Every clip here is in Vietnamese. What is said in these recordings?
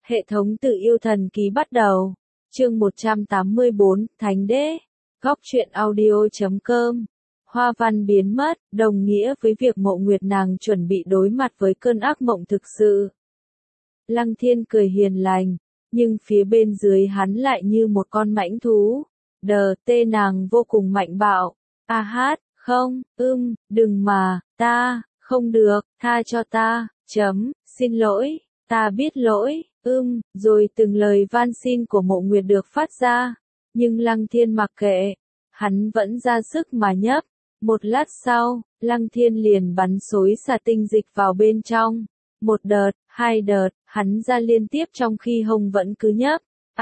Hệ thống tự yêu thần ký bắt đầu. Chương 184, Thánh Đế. Góc truyện audio.com. Hoa văn biến mất, đồng nghĩa với việc Mộ Nguyệt nàng chuẩn bị đối mặt với cơn ác mộng thực sự. Lăng Thiên cười hiền lành, nhưng phía bên dưới hắn lại như một con mãnh thú. Tê nàng vô cùng mạnh bạo. A hát, không, đừng mà, ta, không được, tha cho ta, xin lỗi, ta biết lỗi, rồi từng lời van xin của Mộ Nguyệt được phát ra. Nhưng Lăng Thiên mặc kệ, hắn vẫn ra sức mà nhấp. Một lát sau, Lăng Thiên liền bắn xối xả tinh dịch vào bên trong. Một đợt, hai đợt, hắn ra liên tiếp trong khi hông vẫn cứ nhấp.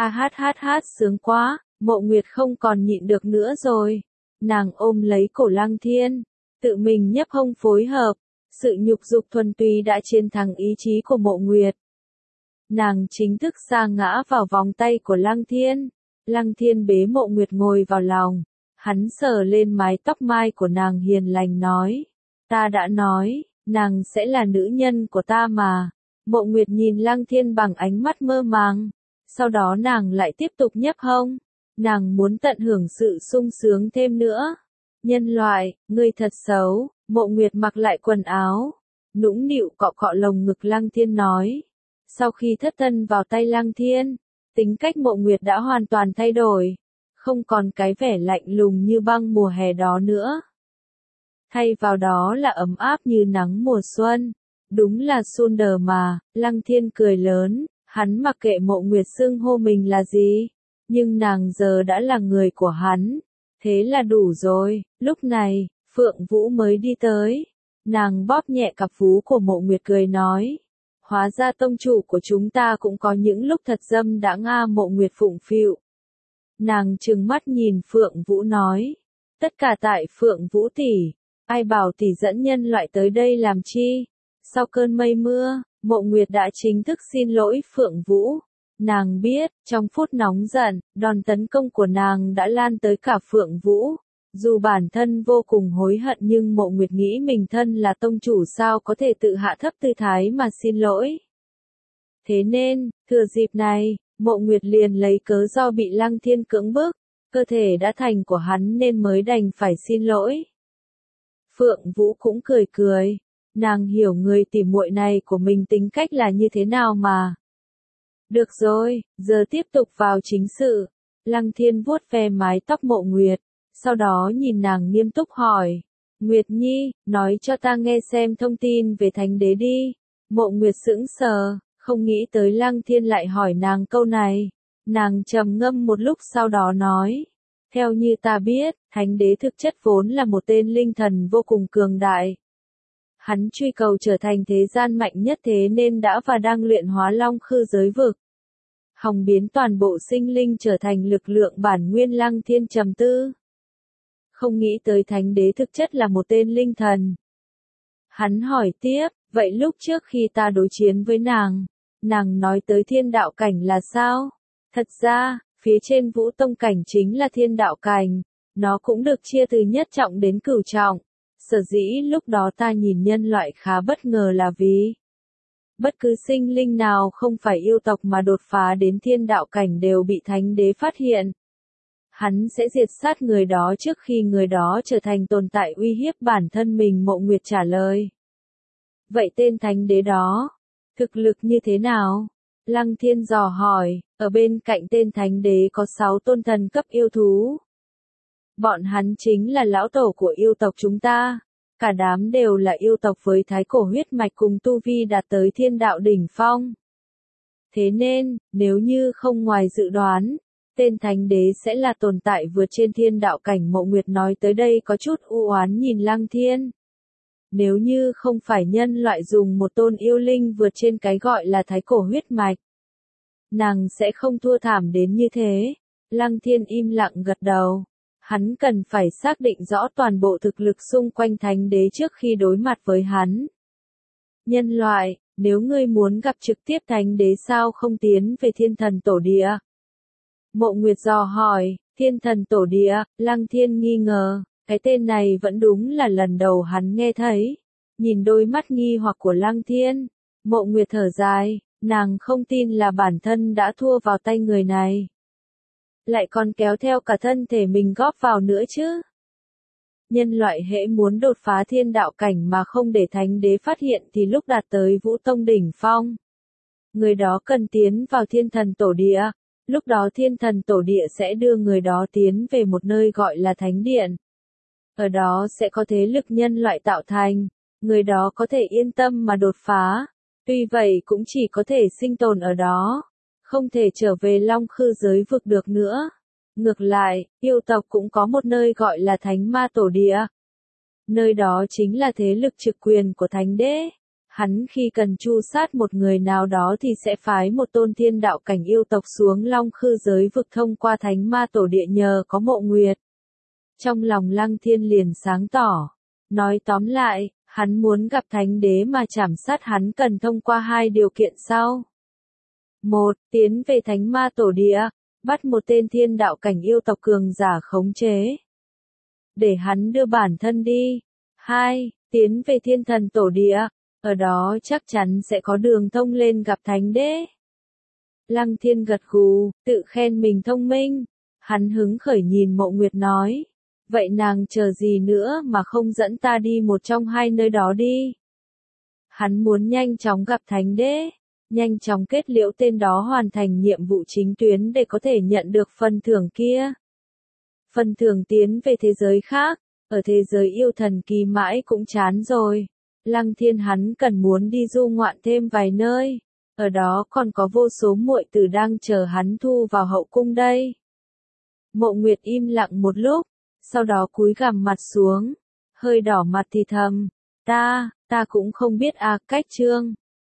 Hát sướng quá, Mộ Nguyệt không còn nhịn được nữa rồi. Nàng ôm lấy cổ Lăng Thiên, tự mình nhấp hông phối hợp. Sự nhục dục thuần túy đã chiến thắng ý chí của Mộ Nguyệt. Nàng chính thức sa ngã vào vòng tay của Lăng Thiên. Lăng Thiên bế Mộ Nguyệt ngồi vào lòng. Hắn sờ lên mái tóc mai của nàng hiền lành nói. Ta đã nói, nàng sẽ là nữ nhân của ta mà. Mộ Nguyệt nhìn Lăng Thiên bằng ánh mắt mơ màng. Sau đó nàng lại tiếp tục nhấp hông. Nàng muốn tận hưởng sự sung sướng thêm nữa. Nhân loại, ngươi thật xấu. Mộ Nguyệt mặc lại quần áo. Nũng nịu cọ cọ lồng ngực Lăng Thiên nói. Sau khi thất thân vào tay Lăng Thiên, tính cách Mộ Nguyệt đã hoàn toàn thay đổi. Không còn cái vẻ lạnh lùng như băng mùa hè đó nữa. Thay vào đó là ấm áp như nắng mùa xuân. Đúng là Sunder mà. Lăng Thiên cười lớn, hắn mặc kệ Mộ Nguyệt xưng hô mình là gì. Nhưng nàng giờ đã là người của hắn. Thế là đủ rồi. Lúc này, Phượng Vũ mới đi tới. Nàng bóp nhẹ cặp vú của Mộ Nguyệt cười nói. Hóa ra tông chủ của chúng ta cũng có những lúc thật dâm đãng a. Mộ Nguyệt phụng phịu. Nàng trừng mắt nhìn Phượng Vũ nói. Tất cả tại Phượng Vũ tỷ. Ai bảo tỷ dẫn nhân loại tới đây làm chi? Sau cơn mây mưa, Mộ Nguyệt đã chính thức xin lỗi Phượng Vũ. Nàng biết, trong phút nóng giận, đòn tấn công của nàng đã lan tới cả Phượng Vũ. Dù bản thân vô cùng hối hận nhưng Mộ Nguyệt nghĩ mình thân là tông chủ sao có thể tự hạ thấp tư thái mà xin lỗi. Thế nên, thừa dịp này, Mộ Nguyệt liền lấy cớ do bị Lăng Thiên cưỡng bức, cơ thể đã thành của hắn nên mới đành phải xin lỗi. Phượng Vũ cũng cười cười, nàng hiểu người tỉ muội này của mình tính cách là như thế nào mà. Được rồi, giờ tiếp tục vào chính sự. Lăng Thiên vuốt ve mái tóc Mộ Nguyệt, sau đó nhìn nàng nghiêm túc hỏi. Nguyệt Nhi, nói cho ta nghe xem thông tin về Thánh Đế đi. Mộ Nguyệt sững sờ, không nghĩ tới Lăng Thiên lại hỏi nàng câu này. Nàng trầm ngâm một lúc sau đó nói. Theo như ta biết, Thánh Đế thực chất vốn là một tên linh thần vô cùng cường đại. Hắn truy cầu trở thành thế gian mạnh nhất thế nên đã và đang luyện hóa long khư giới vực. Hòng biến toàn bộ sinh linh trở thành lực lượng bản nguyên. Lăng Thiên trầm tư. Không nghĩ tới Thánh Đế thực chất là một tên linh thần. Hắn hỏi tiếp, vậy lúc trước khi ta đối chiến với nàng nói tới thiên đạo cảnh là sao? Thật ra, phía trên Vũ Tông cảnh chính là thiên đạo cảnh, nó cũng được chia từ nhất trọng đến cửu trọng. Sở dĩ lúc đó ta nhìn nhân loại khá bất ngờ là vì bất cứ sinh linh nào không phải yêu tộc mà đột phá đến thiên đạo cảnh đều bị Thánh Đế phát hiện. Hắn sẽ diệt sát người đó trước khi người đó trở thành tồn tại uy hiếp bản thân mình. Mộ Nguyệt trả lời. Vậy tên Thánh Đế đó, thực lực như thế nào? Lăng Thiên dò hỏi, ở bên cạnh tên Thánh Đế có 6 tôn thần cấp yêu thú. Bọn hắn chính là lão tổ của yêu tộc chúng ta. Cả đám đều là yêu tộc với thái cổ huyết mạch cùng tu vi đạt tới thiên đạo đỉnh phong. Thế nên, nếu như không ngoài dự đoán, tên Thánh Đế sẽ là tồn tại vượt trên thiên đạo cảnh. Mộ Nguyệt nói tới đây có chút u oán nhìn Lăng Thiên. Nếu như không phải nhân loại dùng một tôn yêu linh vượt trên cái gọi là thái cổ huyết mạch, nàng sẽ không thua thảm đến như thế. Lăng Thiên im lặng gật đầu. Hắn cần phải xác định rõ toàn bộ thực lực xung quanh Thánh Đế trước khi đối mặt với hắn. Nhân loại, nếu ngươi muốn gặp trực tiếp Thánh Đế sao không tiến về Thiên Thần Tổ Địa? Mộ Nguyệt dò hỏi. Thiên Thần Tổ Địa. Lăng Thiên nghi ngờ, cái tên này vẫn đúng là lần đầu hắn nghe thấy. Nhìn đôi mắt nghi hoặc của Lăng Thiên, Mộ Nguyệt thở dài, Nàng không tin là bản thân đã thua vào tay người này. Lại còn kéo theo cả thân thể mình góp vào nữa chứ. Nhân loại hễ muốn đột phá thiên đạo cảnh mà không để thánh đế phát hiện thì lúc đạt tới vũ tông đỉnh phong. Người đó cần tiến vào thiên thần tổ địa. Lúc đó thiên thần tổ địa sẽ đưa người đó tiến về một nơi gọi là thánh điện. Ở đó sẽ có thế lực nhân loại tạo thành. Người đó có thể yên tâm mà đột phá. Tuy vậy cũng chỉ có thể sinh tồn ở đó. Không thể trở về Long Khư giới vực được nữa. Ngược lại, yêu tộc cũng có một nơi gọi là Thánh Ma Tổ Địa. Nơi đó chính là thế lực trực quyền của Thánh Đế. Hắn khi cần tru sát một người nào đó thì sẽ phái một tôn thiên đạo cảnh yêu tộc xuống Long Khư giới vực thông qua Thánh Ma Tổ Địa nhờ có Mộ Nguyệt. Trong lòng Lăng Thiên liền sáng tỏ. Nói tóm lại, hắn muốn gặp Thánh Đế mà trảm sát hắn cần thông qua hai điều kiện sau. 1. Tiến về Thánh Ma Tổ Địa, bắt một tên thiên đạo cảnh yêu tộc cường giả khống chế. Để hắn đưa bản thân đi. 2. Tiến về Thiên Thần Tổ Địa, ở đó chắc chắn sẽ có đường thông lên gặp Thánh Đế. Lăng Thiên gật gù, tự khen mình thông minh. Hắn hứng khởi nhìn Mộ Nguyệt nói. Vậy nàng chờ gì nữa mà không dẫn ta đi một trong hai nơi đó đi. Hắn muốn nhanh chóng gặp Thánh Đế. Nhanh chóng kết liễu tên đó hoàn thành nhiệm vụ chính tuyến để có thể nhận được phần thưởng kia. Phần thưởng tiến về thế giới khác, ở thế giới yêu thần kỳ mãi cũng chán rồi. Lăng Thiên hắn cần muốn đi du ngoạn thêm vài nơi, ở đó còn có vô số muội tử đang chờ hắn thu vào hậu cung đây. Mộ Nguyệt im lặng một lúc, sau đó cúi gằm mặt xuống, hơi đỏ mặt thì thầm, ta cũng không biết cách chương.